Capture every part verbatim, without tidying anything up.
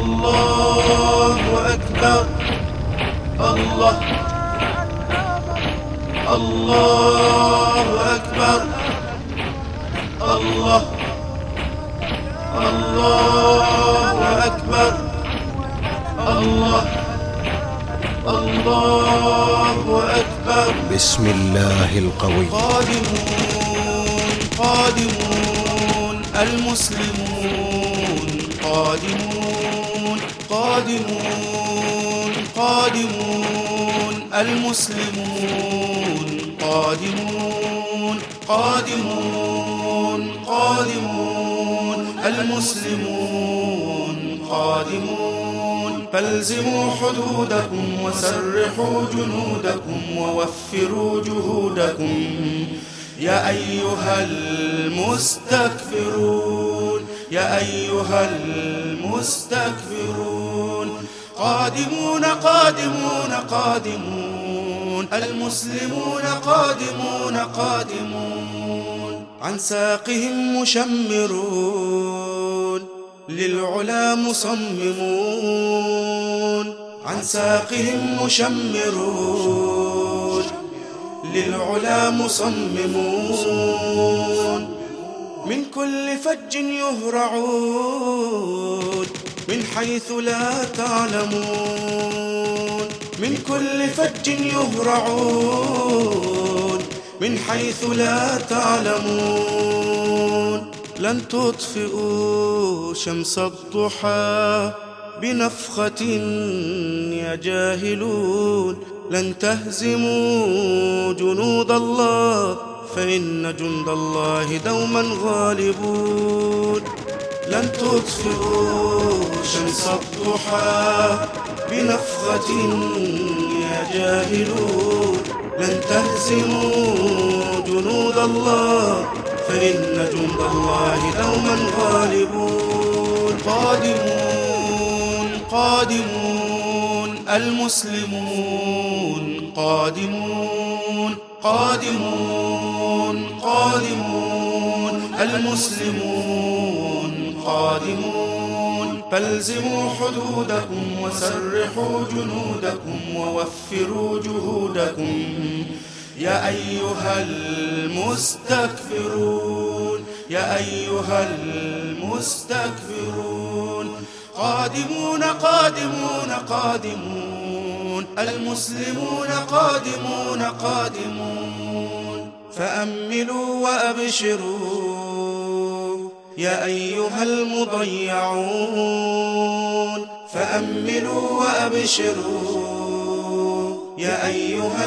الله أكبر. الله الله أكبر. الله الله أكبر. الله الله أكبر. بسم الله القوي. قادمون قادمون المسلمون قادمون قادمون قادمون المسلمون قادمون قادمون قادمون المسلمون قادمون. فالزموا حدودكم وسرحوا جنودكم ووفروا جهودكم يا أيها المستكبرون يا أيها المستكبرون. قادمون قادمون قادمون المسلمون قادمون قادمون. عن ساقهم مشمرون للعلا مصممون. عن ساقهم مشمرون للعلا مصممون. من كل فج يهرعون من حيث لا تعلمون. من كل فج يهرعون من حيث لا تعلمون. لن تطفئوا شمس الضحى بنفخة يا جاهلون. لن تهزموا جنود الله فإن جند الله دوما غالبون. لن تطفئوا شمس الضحى بنفخة يا جاهلون. لن تهزموا جنود الله فإن جند الله دوما غالبون. قادمون قادمون المسلمون قادمون قادمون قادمون المسلمون قادمون. فالزموا حدودكم وسرحوا جنودكم ووفروا جهودكم يا أيها المستكبرون يا أيها المستكبرون. قادمون قادمون قادمون المسلمون قادمون قادمون. فأملوا وأبشروا يا أيها المضيعون. فأملوا وأبشروا يا أيها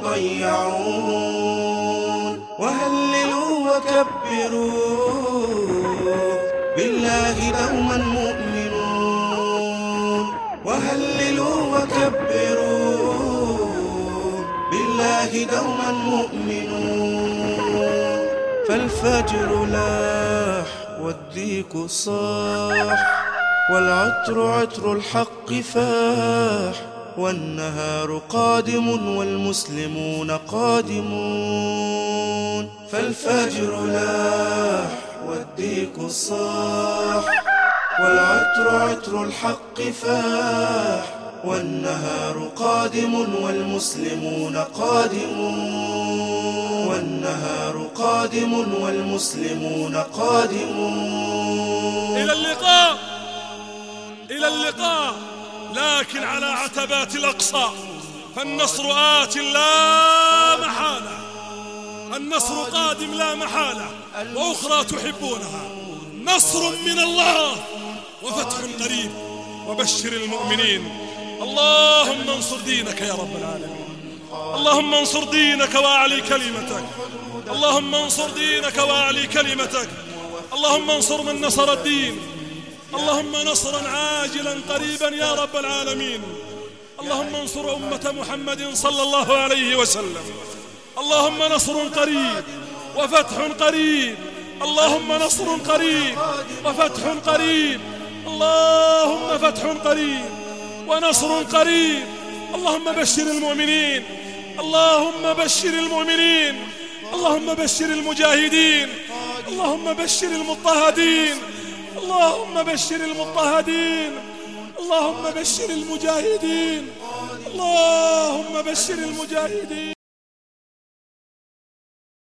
المضيعون. وهللوا وكبروا بالله دوما مؤمنون. وهللوا وكبروا بالله دوما مؤمنون. فالفجر لاح والديك صاح والعطر عطر الحق فاح. والنهار قادم والمسلمون قادمون. فالفجر لاح والديك صاح والعطر عطر الحق فاح. والنهار قادم والمسلمون قادمون. والنهار قادم والمسلمون قادمون. إلى اللقاء إلى اللقاء لكن على عتبات الأقصى. فالنصر آت لا محالة. النصر قادم لا محالة. وأخرى تحبونها. نصر من الله وفتح قريب. وبشر المؤمنين. اللهم انصر دينك يا رب العالمين. اللهم انصر دينك وأعلي كلمتك. اللهم انصر دينك وأعلي كلمتك. اللهم انصر من نصر الدين. اللهم نصرا عاجلا قريبا يا رب العالمين. اللهم انصر أمة محمد صلى الله عليه وسلم. اللهم نصر قريب وفتح قريب. اللهم نصر قريب وفتح قريب. اللهم فتح قريب ونصر قريب. اللهم بشر المؤمنين. اللهم بشر المؤمنين. اللهم بشر المجاهدين. اللهم بشر المضطهدين. اللهم بشر المضطهدين. اللهم بشر المجاهدين، اللهم بشر المجاهدين.